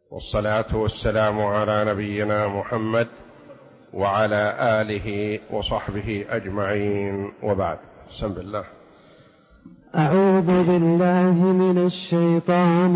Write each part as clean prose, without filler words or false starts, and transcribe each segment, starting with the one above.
والصلاة والسلام على نبينا محمد وعلى آله وصحبه أجمعين، وبعد. بسم الله. أعوذ بالله من الشيطان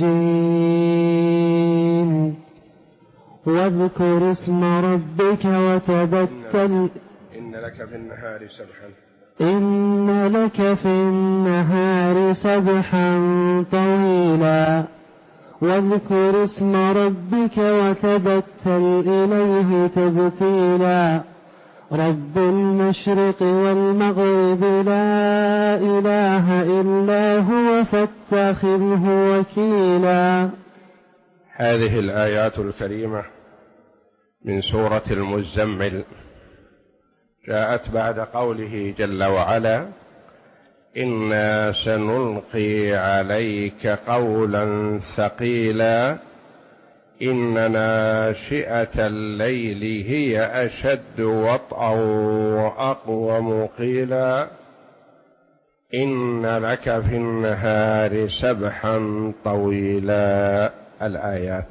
الرجيم. واذكر اسم ربك وتبتل إن لك في النهار سبحا إن لك في النهار سبحا طويلا. واذكر اسم ربك وتبتل إليه تبتيلا. رب المشرق والمغرب لا إله إلا هو فاتخذه وكيلا. هذه الآيات الكريمة من سورة المزمل جاءت بعد قوله جل وعلا: إنا سنلقي عليك قولا ثقيلا إن ناشئة الليل هي أشد وطئا وأقوم قيلا إن لك في النهار سبحا طويلا. الآيات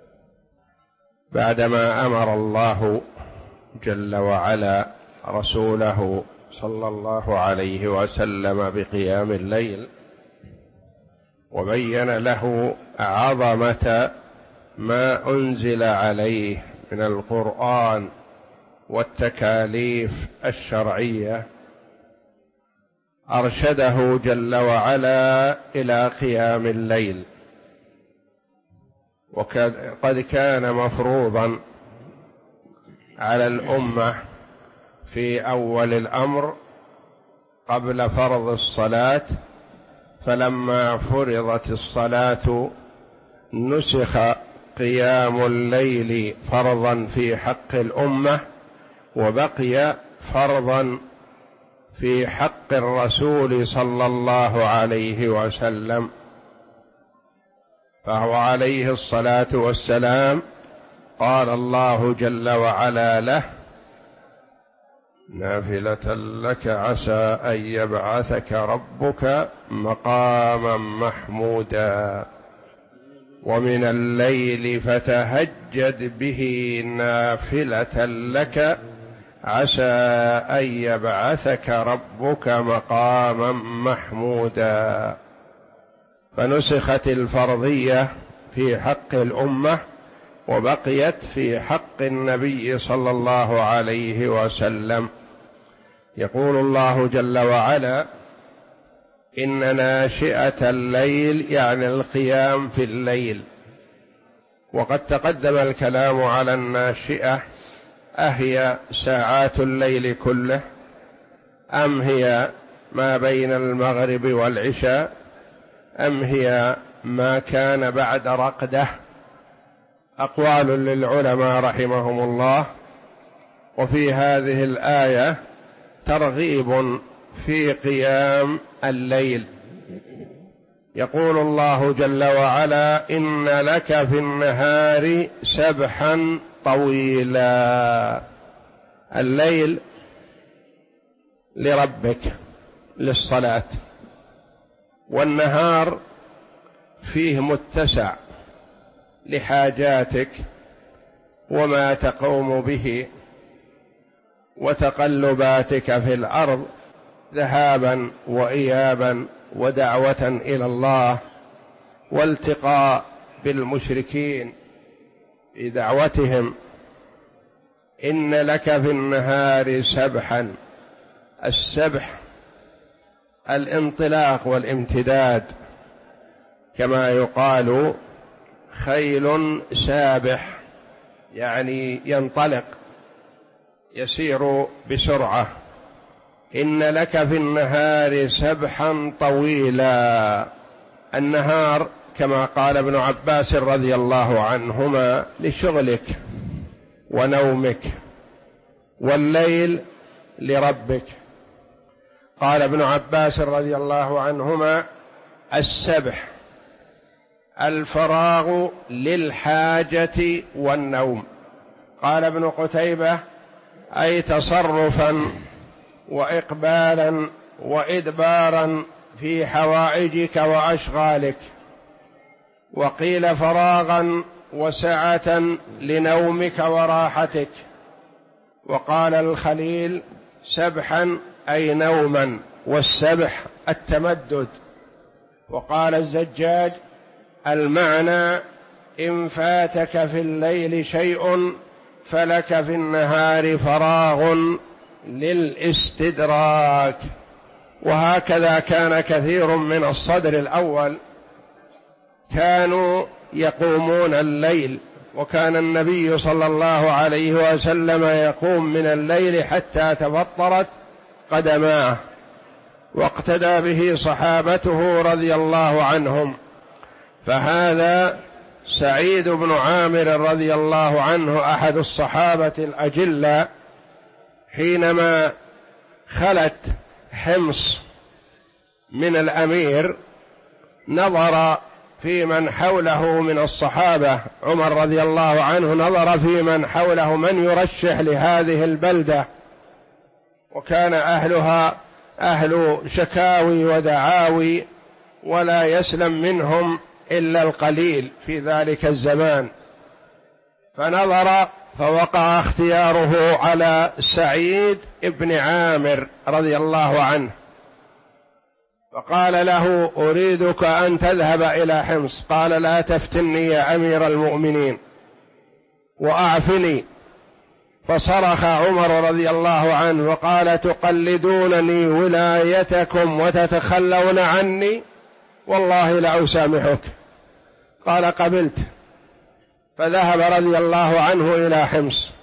بعدما أمر الله جل وعلا رسوله صلى الله عليه وسلم بقيام الليل، وبين له عظمة ما أنزل عليه من القرآن والتكاليف الشرعية، أرشده جل وعلا إلى قيام الليل. وقد كان مفروضا على الأمة في أول الأمر قبل فرض الصلاة، فلما فرضت الصلاة نسخ قيام الليل فرضا في حق الأمة، وبقي فرضا في حق الرسول صلى الله عليه وسلم، فهو عليه الصلاة والسلام قال الله جل وعلا له: نافلة لك عسى أن يبعثك ربك مقاما محمودا ومن الليل فتهجد به نافلة لك عسى أن يبعثك ربك مقاما محمودا. فنسخت الفرضية في حق الأمة وبقيت في حق النبي صلى الله عليه وسلم. يقول الله جل وعلا: إن ناشئة الليل، يعني القيام في الليل. وقد تقدم الكلام على الناشئة، أهي ساعات الليل كله أم هي ما بين المغرب والعشاء أم هي ما كان بعد رقده؟ أقوال للعلماء رحمهم الله. وفي هذه الآية ترغيب في قيام الليل. يقول الله جل وعلا: إن لك في النهار سبحا طويلا. الليل لربك للصلاة، والنهار فيه متسع لحاجاتك وما تقوم به وتقلباتك في الأرض ذهابا وإيابا ودعوة إلى الله والتقاء بالمشركين في دعوتهم. إن لك في النهار سبحا. السبح الانطلاق والامتداد، كما يقال خيل سابح، يعني ينطلق يسير بسرعة. إن لك في النهار سبحا طويلا. النهار كما قال ابن عباس رضي الله عنهما لشغلك ونومك، والليل لربك. قال ابن عباس رضي الله عنهما: السبح الفراغ للحاجة والنوم. قال ابن قتيبة: أي تصرفا وإقبالا وإدبارا في حوائجك وأشغالك. وقيل فراغا وسعة لنومك وراحتك. وقال الخليل: سبحا أي نوما، والسبح التمدد. وقال الزجاج: المعنى: إن فاتك في الليل شيء فلك في النهار فراغ للاستدراك. وهكذا كان كثير من الصدر الأول كانوا يقومون الليل، وكان النبي صلى الله عليه وسلم يقوم من الليل حتى تفطرت قدماه، واقتدى به صحابته رضي الله عنهم. فهذا سعيد بن عامر رضي الله عنه أحد الصحابة الأجلة، حينما خلت حمص من الأمير نظر في من حوله من الصحابة. عمر رضي الله عنه نظر في من حوله من يرشح لهذه البلدة، وكان أهلها أهل شكاوي ودعاوي، ولا يسلم منهم إلا القليل في ذلك الزمان. فنظر فوقع اختياره على سعيد بن عامر رضي الله عنه، فقال له: أريدك أن تذهب إلى حمص. قال: لا تفتني يا أمير المؤمنين وأعفني. فصرخ عمر رضي الله عنه وقال: تقلدونني ولايتكم وتتخلون عني، والله لأسامحك. قال: قبلت. فذهب رضي الله عنه إلى حمص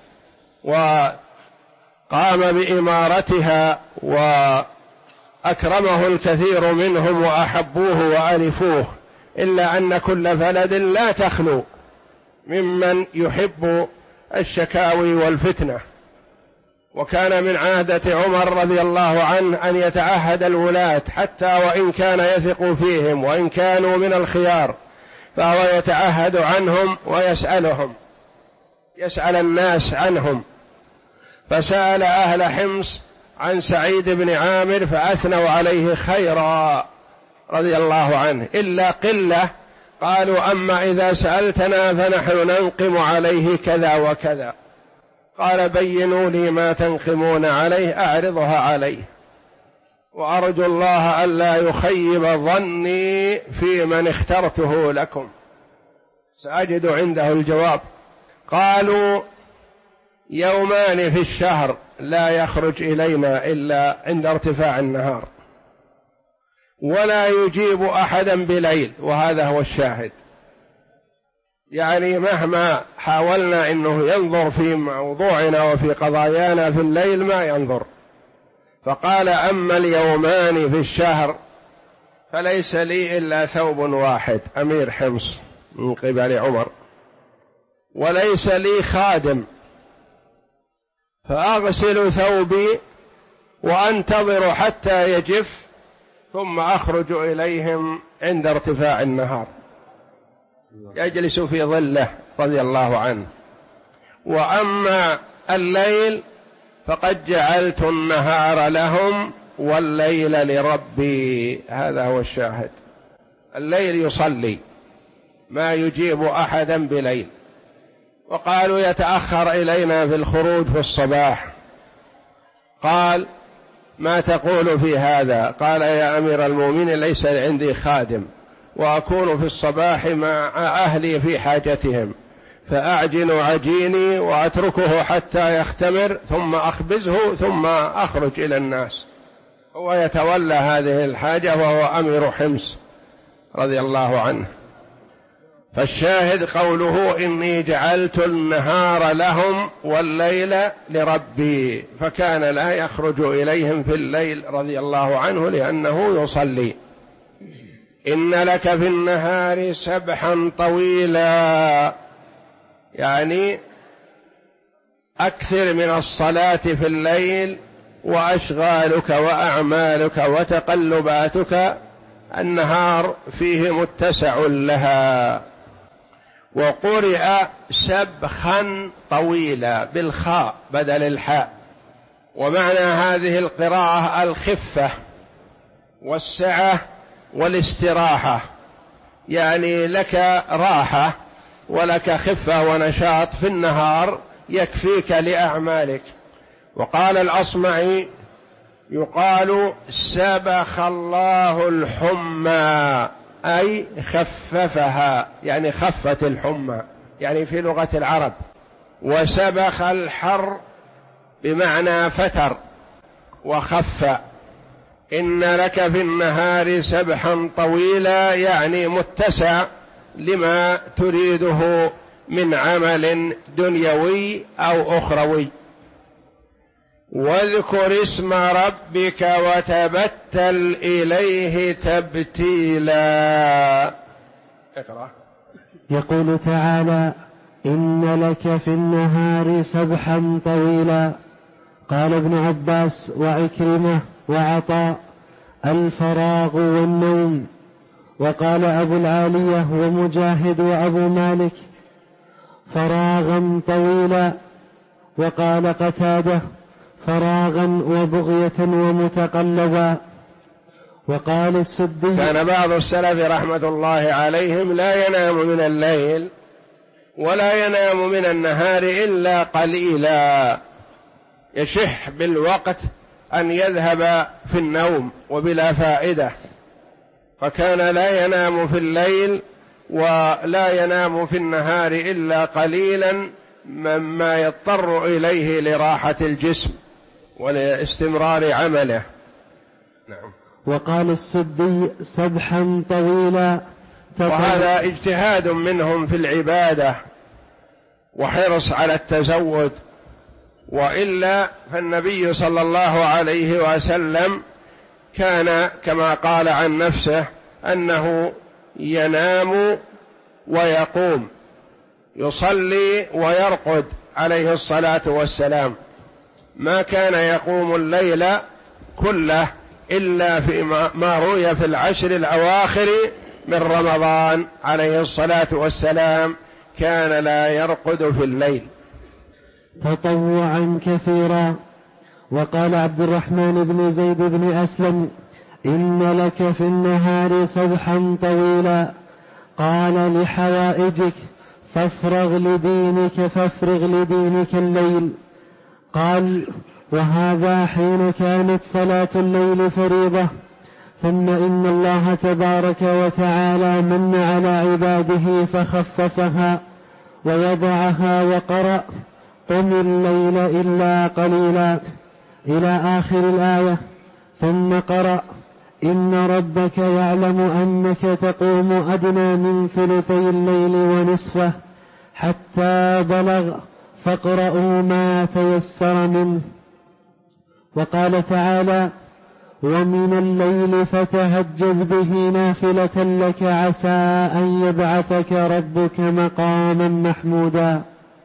وقام بإمارتها، وأكرمه الكثير منهم وأحبوه وألفوه، إلا أن كل بلد لا تخلو ممن يحب الشكاوي والفتنة. وكان من عادة عمر رضي الله عنه أن يتعهد الولاة حتى وإن كان يثق فيهم وإن كانوا من الخيار، فهو يتعهد عنهم ويسألهم، يسأل الناس عنهم. فسأل أهل حمص عن سعيد بن عامر فأثنوا عليه خيرا رضي الله عنه، إلا قلة قالوا: أما إذا سألتنا فنحن ننقم عليه كذا وكذا. قال: بينوا لي ما تنقمون عليه أعرضها عليه، وأرجو الله ألا يخيب ظني في من اخترته لكم، سأجد عنده الجواب. قالوا: يومان في الشهر لا يخرج إلينا إلا عند ارتفاع النهار، ولا يجيب أحدا بليل. وهذا هو الشاهد، يعني مهما حاولنا أنه ينظر في موضوعنا وفي قضايانا في الليل ما ينظر. فقال: أما اليومان في الشهر فليس لي إلا ثوب واحد، أمير حمص من قبل عمر، وليس لي خادم، فأغسل ثوبي وأنتظر حتى يجف ثم أخرج إليهم عند ارتفاع النهار، يجلس في ظله رضي الله عنه. وأما الليل فقد جعلت النهار لهم والليل لربي. هذا هو الشاهد، الليل يصلي، ما يجيب أحدا بليل. وقالوا: يتأخر إلينا في الخروج في الصباح. قال: ما تقول في هذا؟ قال: يا أمير المؤمنين ليس عندي خادم، وأكون في الصباح مع أهلي في حاجتهم، فأعجن عجيني وأتركه حتى يختمر ثم أخبزه ثم أخرج إلى الناس. هو يتولى هذه الحاجة وهو أمير حمص رضي الله عنه. فالشاهد قوله: إني جعلت النهار لهم والليل لربي، فكان لا يخرج إليهم في الليل رضي الله عنه لأنه يصلي. إن لك في النهار سبحا طويلا، يعني أكثر من الصلاة في الليل، وأشغالك وأعمالك وتقلباتك النهار فيه متسع لها. وقرئ سبخا طويلا بالخاء بدل الحاء. ومعنى هذه القراءة الخفة والسعة والاستراحة، يعني لك راحة ولك خفة ونشاط في النهار يكفيك لأعمالك. وقال الأصمعي يقال سبخ الله الحمى أي خففها، يعني خفت الحمى، يعني في لغة العرب. وسبخ الحر بمعنى فتر وخف. إن لك في النهار سبحا طويلا، يعني متسع لما تريده من عمل دنيوي أو أخروي. واذكر اسم ربك وتبتل إليه تبتيلا. اقرأ. يقول تعالى: إن لك في النهار سبحا طويلا. قال ابن عباس وعكرمة وعطاء: الفراغ والنوم. وقال أبو العالية ومجاهد وأبو مالك: فراغا طويلا. وقال قتادة: فراغا وبغية ومتقلبا. وقال السدي: كان بعض السلف رحمة الله عليهم لا ينام من الليل ولا ينام من النهار إلا قليلا، يشح بالوقت أن يذهب في النوم وبلا فائدة، فكان لا ينام في الليل ولا ينام في النهار إلا قليلا مما يضطر إليه لراحة الجسم ولاستمرار عمله. نعم. وقال السدي: سبحا طويلا. وهذا اجتهاد منهم في العبادة وحرص على التزود، وإلا فالنبي صلى الله عليه وسلم كان كما قال عن نفسه أنه ينام ويقوم، يصلي ويرقد عليه الصلاة والسلام، ما كان يقوم الليل كله إلا فيما روي في العشر الأواخر من رمضان عليه الصلاة والسلام كان لا يرقد في الليل تطوعا كثيرا. وقال عبد الرحمن بن زيد بن أسلم: إن لك في النهار سبحا طويلا. قال: لحوائجك فافرغ لدينك الليل. قال: وهذا حين كانت صلاة الليل فريضة. ثم إن الله تبارك وتعالى من على عباده فخففها ووضعها وقرأ: قم الليل إلا قليلا إلى آخر الآية. ثم قرأ: إن ربك يعلم أنك تقوم أدنى من ثلثي الليل ونصفه حتى بلغ فاقرؤوا ما تيسر منه. وقال تعالى: ومن الليل فتهجد به نافلة لك عسى أن يبعثك ربك مقاما محمودا.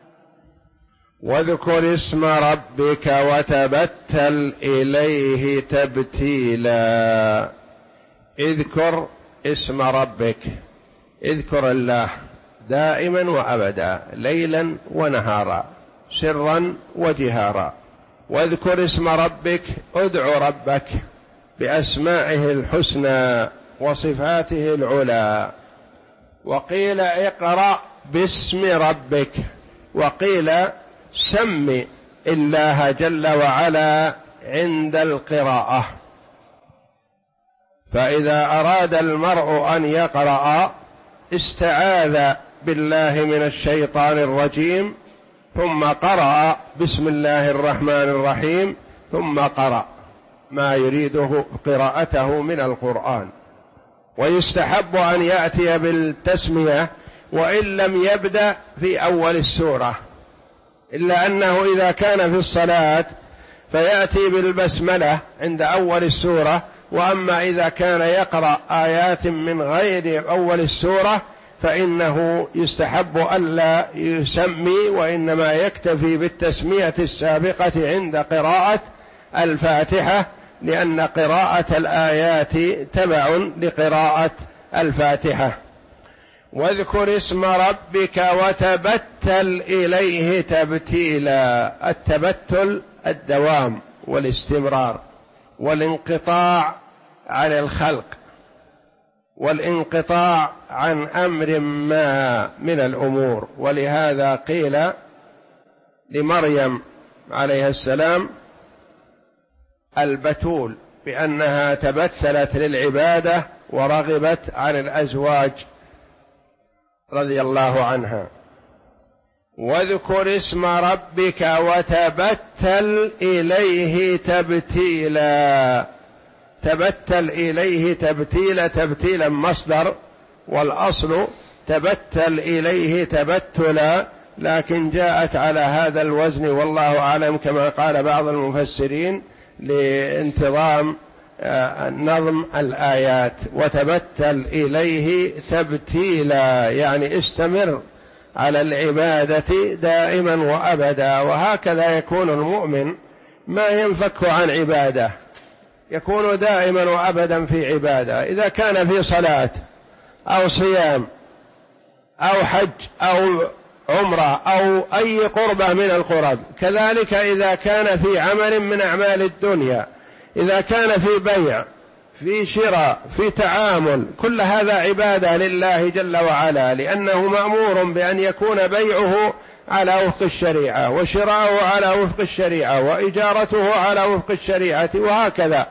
واذكر اسم ربك وتبتل إليه تبتيلا. اذكر اسم ربك، اذكر الله دائما وأبدا، ليلا ونهارا، سرا وجهارا. واذكر اسم ربك، ادع ربك بأسمائه الحسنى وصفاته العلى. وقيل اقرأ باسم ربك، وقيل سم الله جل وعلا عند القراءة. فإذا أراد المرء أن يقرأ استعاذ بالله من الشيطان الرجيم، ثم قرأ بسم الله الرحمن الرحيم، ثم قرأ ما يريده قراءته من القرآن. ويستحب أن يأتي بالتسمية وإن لم يبدأ في أول السورة، إلا أنه إذا كان في الصلاة فيأتي بالبسملة عند أول السورة، وأما إذا كان يقرأ آيات من غير أول السورة فإنه يستحب ألا يسمي، وإنما يكتفي بالتسمية السابقة عند قراءة الفاتحة، لأن قراءة الآيات تبع لقراءة الفاتحة. واذكر اسم ربك وتبتل إليه تبتيلا. التبتل الدوام والاستمرار والانقطاع عن الخلق، والانقطاع عن أمر ما من الأمور. ولهذا قيل لمريم عليه السلام البتول بأنها تبتلت للعبادة ورغبت عن الأزواج رضي الله عنها. واذكر اسم ربك وتبتل إليه تبتيلا. تبتل إليه تبتيلا، تبتيلا مصدر، والأصل تبتل إليه تبتلا، لكن جاءت على هذا الوزن والله أعلم كما قال بعض المفسرين لانتظام نظم الآيات. وتبتل إليه تبتيلا يعني استمر على العبادة دائما وأبدا. وهكذا يكون المؤمن ما ينفك عن عبادة، يكون دائما وأبدا في عبادة، إذا كان في صلاة أو صيام أو حج أو عمرة أو أي قربة من القرب. كذلك إذا كان في عمل من أعمال الدنيا، إذا كان في بيع، في شراء، في تعامل، كل هذا عبادة لله جل وعلا، لأنه مأمور بأن يكون بيعه على وفق الشريعة، وشراؤه على وفق الشريعة، وإجارته على وفق الشريعة، وهكذا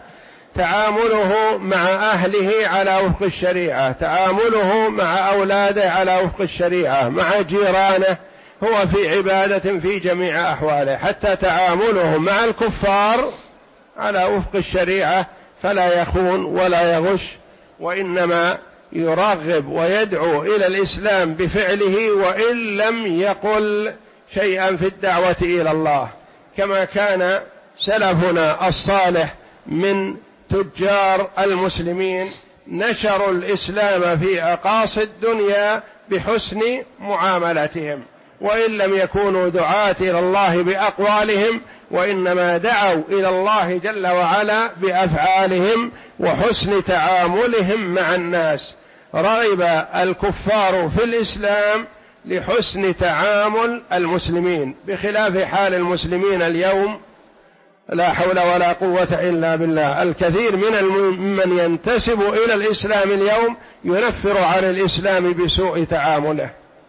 تعامله مع أهله على وفق الشريعة، تعامله مع أولاده على وفق الشريعة، مع جيرانه هو في عبادة في جميع أحواله، حتى تعامله مع الكفار على وفق الشريعة، فلا يخون ولا يغش، وإنما يرغب ويدعو إلى الإسلام بفعله وإن لم يقل شيئا في الدعوة إلى الله، كما كان سلفنا الصالح من تجار المسلمين نشروا الإسلام في أقاصي الدنيا بحسن معاملتهم، وإن لم يكونوا دعاة إلى الله بأقوالهم، وإنما دعوا إلى الله جل وعلا بأفعالهم وحسن تعاملهم مع الناس. رغب الكفار في الإسلام لحسن تعامل المسلمين، بخلاف حال المسلمين اليوم لا حول ولا قوة إلا بالله. الكثير من ينتسب إلى الإسلام اليوم ينفر عن الإسلام بسوء تعامله.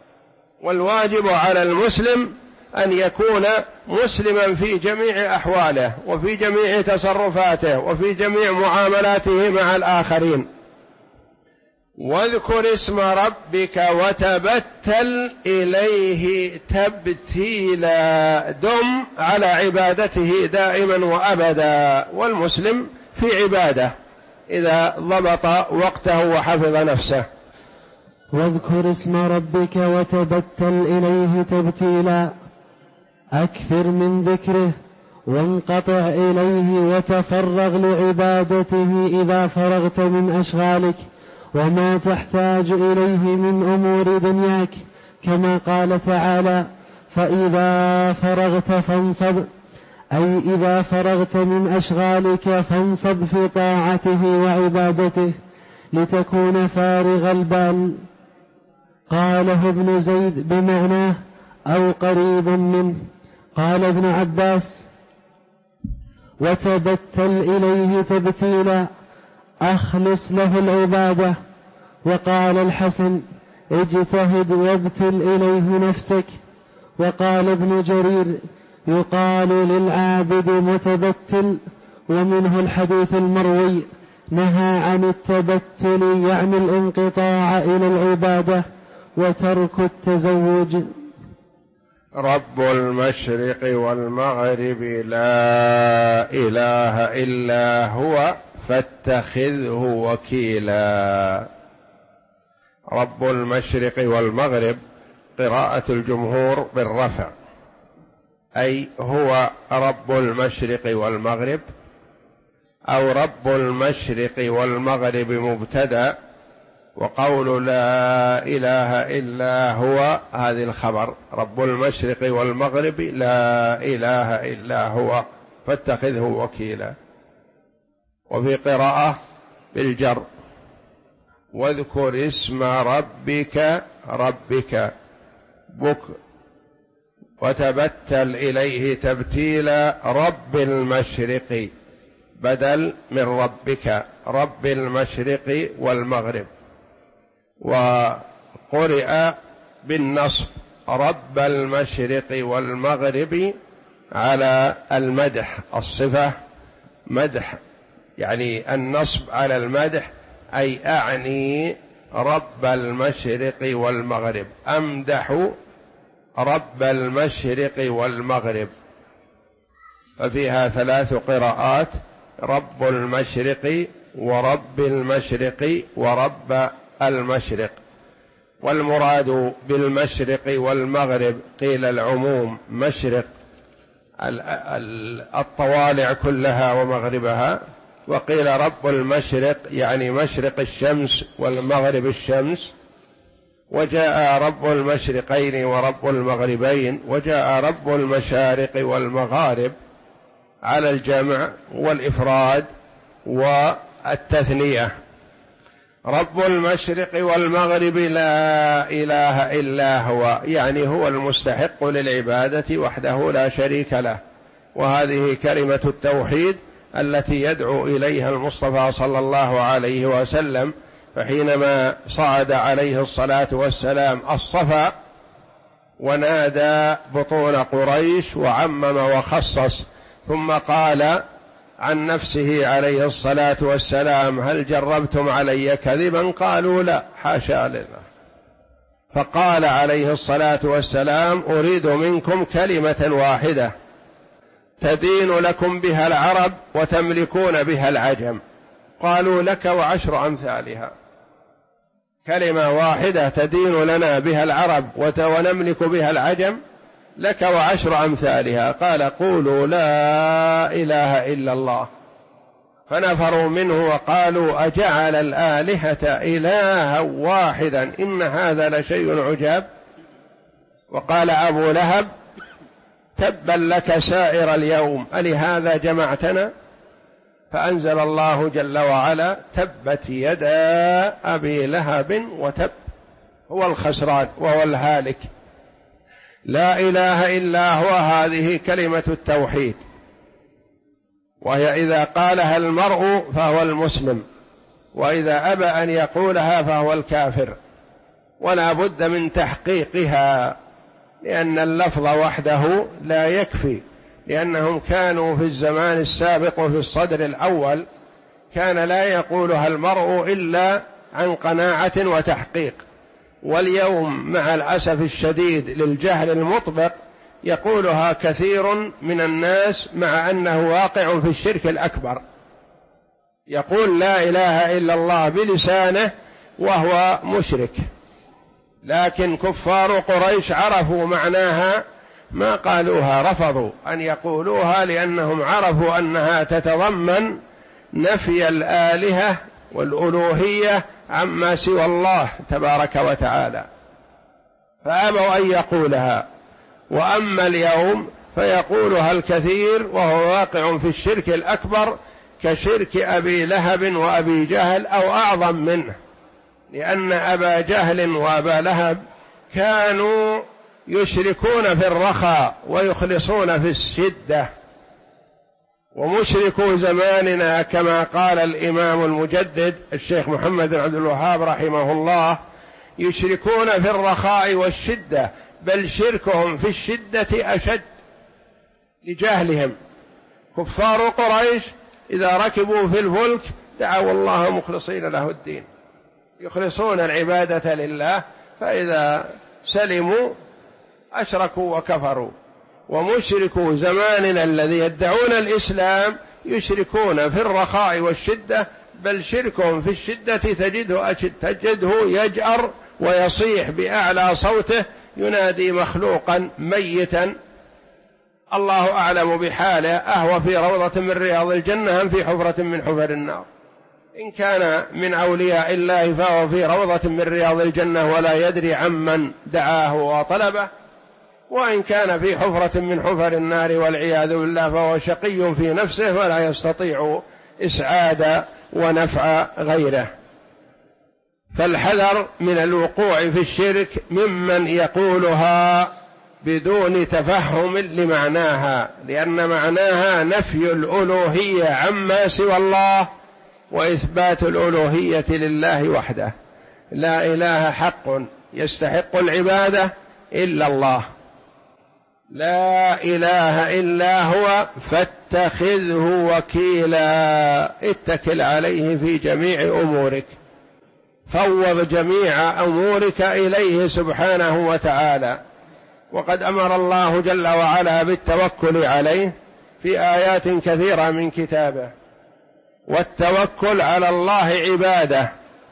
والواجب على المسلم أن يكون مسلما في جميع أحواله وفي جميع تصرفاته وفي جميع معاملاته مع الآخرين. واذكر اسم ربك وتبتل إليه تبتيلا، دم على عبادته دائما وأبدا. والمسلم في عبادة إذا ضبط وقته وحفظ نفسه. واذكر اسم ربك وتبتل إليه تبتيلا، أكثر من ذكره وانقطع إليه وتفرغ لعبادته إذا فرغت من أشغالك وما تحتاج إليه من أمور دنياك، كما قال تعالى: فإذا فرغت فانصب، أي إذا فرغت من أشغالك فانصب في طاعته وعبادته لتكون فارغ البال. قاله ابن زيد بمعناه أو قريب منه. قال ابن عباس: وتبتل إليه تبتيلا، أخلص له العبادة. وقال الحسن: اجتهد وابتل إليه نفسك. وقال ابن جرير: يقال للعابد متبتل. ومنه الحديث المروي: نهى عن التبتل يعني الانقطاع إلى العبادة وترك التزوج. رب المشرق والمغرب لا إله إلا هو فاتخذه وكيلا. رب المشرق والمغرب قراءة الجمهور بالرفع، أي هو رب المشرق والمغرب، أو رب المشرق والمغرب مبتدأ، وقول لا إله إلا هو هذه الخبر. رب المشرق والمغرب لا إله إلا هو فاتخذه وكيلا. وفي قراءة بالجر: واذكر اسم ربك بك وتبتل إليه تبتيلا. رب المشرق بدل من ربك، رب المشرق والمغرب. وقرئ بالنصب رب المشرق والمغرب على المدح، الصفة مدح، يعني النصب على المدح، أي أعني رب المشرق والمغرب، أمدح رب المشرق والمغرب. ففيها 3 قراءات: رب المشرق ورب المشرق ورب المشرق. والمراد بالمشرق والمغرب قيل العموم، مشرق الطوالع كلها ومغربها، وقيل رب المشرق يعني مشرق الشمس والمغرب الشمس، وجاء رب المشرقين ورب المغربين، وجاء رب المشارق والمغارب على الجمع والإفراد والتثنية. رب المشرق والمغرب لا إله إلا هو، يعني هو المستحق للعبادة وحده لا شريك له. وهذه كلمة التوحيد التي يدعو إليها المصطفى صلى الله عليه وسلم. فحينما صعد عليه الصلاة والسلام الصفا ونادى بطون قريش وعمم وخصص، ثم قال عن نفسه عليه الصلاة والسلام: هل جربتم علي كذبا؟ قالوا لا، حاشا لله. فقال عليه الصلاة والسلام: أريد منكم كلمة واحدة تدين لكم بها العرب وتملكون بها العجم. قالوا: لك و10 أمثالها. كلمة واحدة تدين لنا بها العرب ونملك بها العجم، لك و10 أمثالها. قال: قولوا لا إله إلا الله. فنفروا منه وقالوا: أجعل الآلهة إلها واحدا إن هذا لشيء عجاب. وقال أبو لهب: تبا لك سائر اليوم ألهذا جمعتنا؟ فأنزل الله جل وعلا: تبت يدا أبي لهب وتب. هو الخسران وهو الهالك. لا إله إلا هو، هذه كلمة التوحيد، وهي إذا قالها المرء فهو المسلم، وإذا أبى أن يقولها فهو الكافر. ولا بد من تحقيقها، لأن اللفظ وحده لا يكفي، لأنهم كانوا في الزمان السابق وفي الصدر الأول كان لا يقولها المرء إلا عن قناعة وتحقيق. واليوم مع الأسف الشديد للجهل المطبق يقولها كثير من الناس مع أنه واقع في الشرك الأكبر. يقول لا إله إلا الله بلسانه وهو مشرك، لكن كفار قريش عرفوا معناها ما قالوها، رفضوا أن يقولوها، لأنهم عرفوا أنها تتضمن نفي الآلهة والألوهية عما سوى الله تبارك وتعالى، فأبوا أن يقولها. وأما اليوم فيقولها الكثير وهو واقع في الشرك الأكبر، كشرك أبي لهب وأبي جهل أو أعظم منه، لأن أبا جهل وأبا لهب كانوا يشركون في الرخاء ويخلصون في الشدة. ومشركو زماننا كما قال الإمام المجدد الشيخ محمد بن عبد الوهاب رحمه الله: يشركون في الرخاء والشدة، بل شركهم في الشدة أشد لجهلهم. كفار قريش إذا ركبوا في الفلك دعوا الله مخلصين له الدين، يخلصون العبادة لله، فإذا سلموا أشركوا وكفروا. ومشركو زماننا الذي يدعون الإسلام يشركون في الرخاء والشدة، بل شركهم في الشدة تجده يجأر ويصيح بأعلى صوته ينادي مخلوقا ميتا الله أعلم بحاله، أهو في روضة من رياض الجنة أم في حفرة من حفر النار. إن كان من أولياء الله فهو في روضة من رياض الجنة ولا يدري عمن دعاه وطلبه، وإن كان في حفرة من حفر النار والعياذ بالله فهو شقي في نفسه ولا يستطيع إسعاد ونفع غيره. فالحذر من الوقوع في الشرك ممن يقولها بدون تفهم لمعناها، لأن معناها نفي الألوهية عما سوى الله وإثبات الألوهية لله وحده. لا إله حق يستحق العبادة إلا الله، لا إله إلا هو فاتخذه وكيلا، اتكل عليه في جميع أمورك، فوض جميع أمورك إليه سبحانه وتعالى. وقد أمر الله جل وعلا بالتوكل عليه في آيات كثيرة من كتابه، والتوكل على الله عبادة،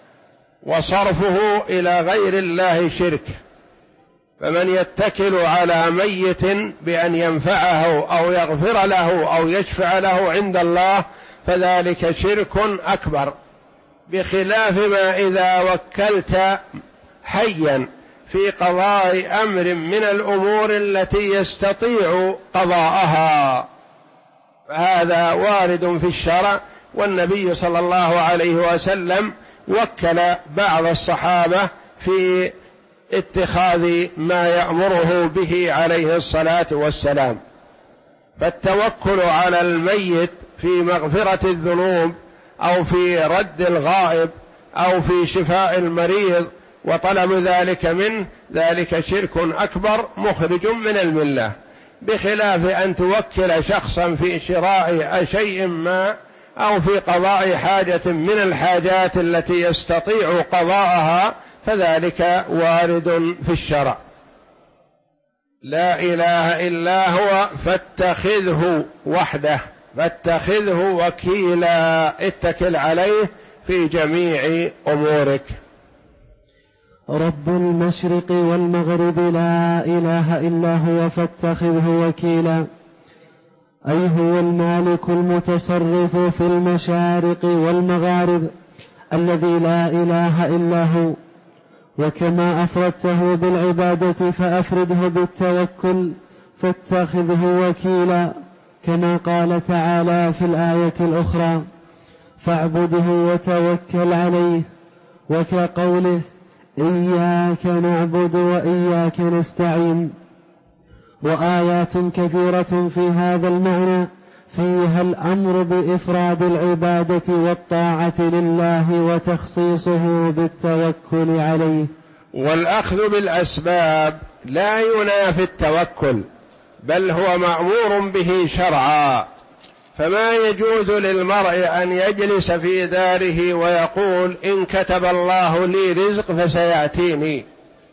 وصرفه إلى غير الله شرك. فمن يتكل على ميت بأن ينفعه أو يغفر له أو يشفع له عند الله فذلك شرك أكبر، بخلاف ما إذا وكلت حيا في قضاء أمر من الأمور التي يستطيع قضاءها، فهذا وارد في الشرع. والنبي صلى الله عليه وسلم وكل بعض الصحابة في اتخاذ ما يأمره به عليه الصلاة والسلام. فالتوكل على الميت في مغفرة الذنوب أو في رد الغائب أو في شفاء المريض وطلب ذلك منه، ذلك شرك أكبر مخرج من الملة، بخلاف أن توكل شخصا في شراء شيء ما أو في قضاء حاجة من الحاجات التي يستطيع قضاءها، فذلك وارد في الشرع. لا إله إلا هو فاتخذه وحده، فاتخذه وكيلا، اتكل عليه في جميع أمورك. رب المشرق والمغرب لا إله إلا هو فاتخذه وكيلا، أي هو المالك المتصرف في المشارق والمغارب الذي لا إله إلا هو. وكما أفردته بالعبادة فأفرده بالتوكل فاتخذه وكيلا، كما قال تعالى في الآية الأخرى فاعبده وتوكل عليه، وكقوله إياك نعبد وإياك نستعين. وآيات كثيرة في هذا المعنى فيها الأمر بإفراد العبادة والطاعة لله وتخصيصه بالتوكل عليه. والأخذ بالأسباب لا ينافي التوكل، بل هو مأمور به شرعا. فما يجوز للمرء أن يجلس في داره ويقول إن كتب الله لي رزق فسيأتيني،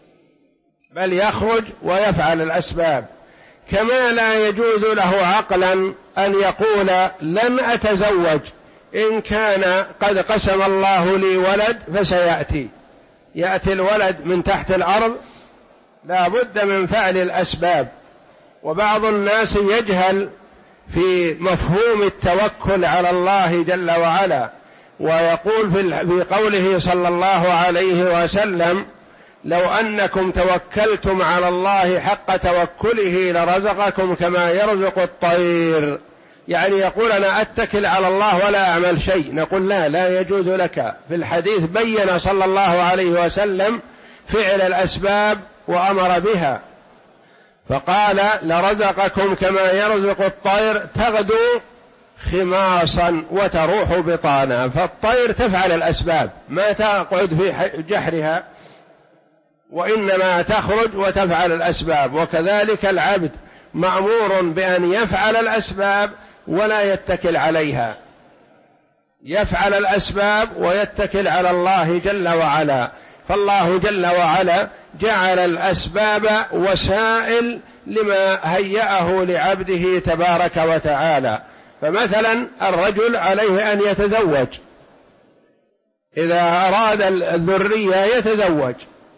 بل يخرج ويفعل الأسباب. كما لا يجوز له عقلا أن يقول لن أتزوج إن كان قد قسم الله لي ولد فسيأتي، يأتي الولد من تحت الأرض، لا بد من فعل الأسباب. وبعض الناس يجهل في مفهوم التوكل على الله جل وعلا، ويقول في قوله صلى الله عليه وسلم لو أنكم توكلتم على الله حق توكله لرزقكم كما يرزق الطير، يعني يقول أنا أتكل على الله ولا أعمل شيء. نقول لا يجوز لك. في الحديث بين صلى الله عليه وسلم فعل الأسباب وأمر بها، فقال لرزقكم كما يرزق الطير تغدو خماصا وتروح بطانا. فالطير تفعل الأسباب، ما تقعد في جحرها، وإنما تخرج وتفعل الأسباب. وكذلك العبد مأمور بأن يفعل الأسباب ولا يتكل عليها، يفعل الأسباب ويتكل على الله جل وعلا. فالله جل وعلا جعل الأسباب وسائل لما هيأه لعبده تبارك وتعالى. فمثلا الرجل عليه أن يتزوج، إذا أراد الذرية يتزوج،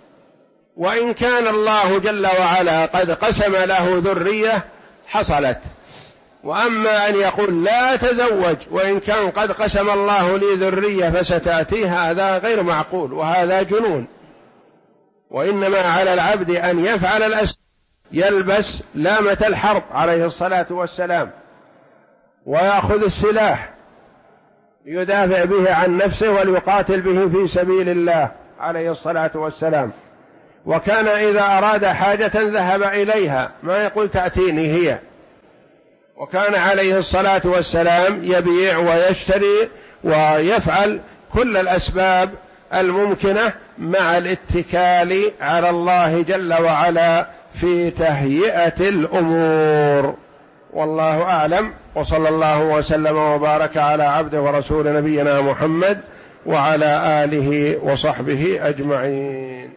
وإن كان الله جل وعلا قد قسم له ذرية حصلت. وأما أن يقول لا تزوج وإن كان قد قسم الله لي ذرية فستأتيه، هذا غير معقول وهذا جنون. وإنما على العبد أن يفعل الأسباب، يلبس لامة الحرب عليه الصلاة والسلام، ويأخذ السلاح ليدافع به عن نفسه وليقاتل به في سبيل الله عليه الصلاة والسلام. وكان إذا أراد حاجة ذهب إليها، ما يقول تأتيني هي. وكان عليه الصلاة والسلام يبيع ويشتري ويفعل كل الأسباب الممكنة مع الاتكال على الله جل وعلا في تهيئة الأمور. والله أعلم، وصلى الله وسلم وبارك على عبده ورسول نبينا محمد وعلى آله وصحبه أجمعين.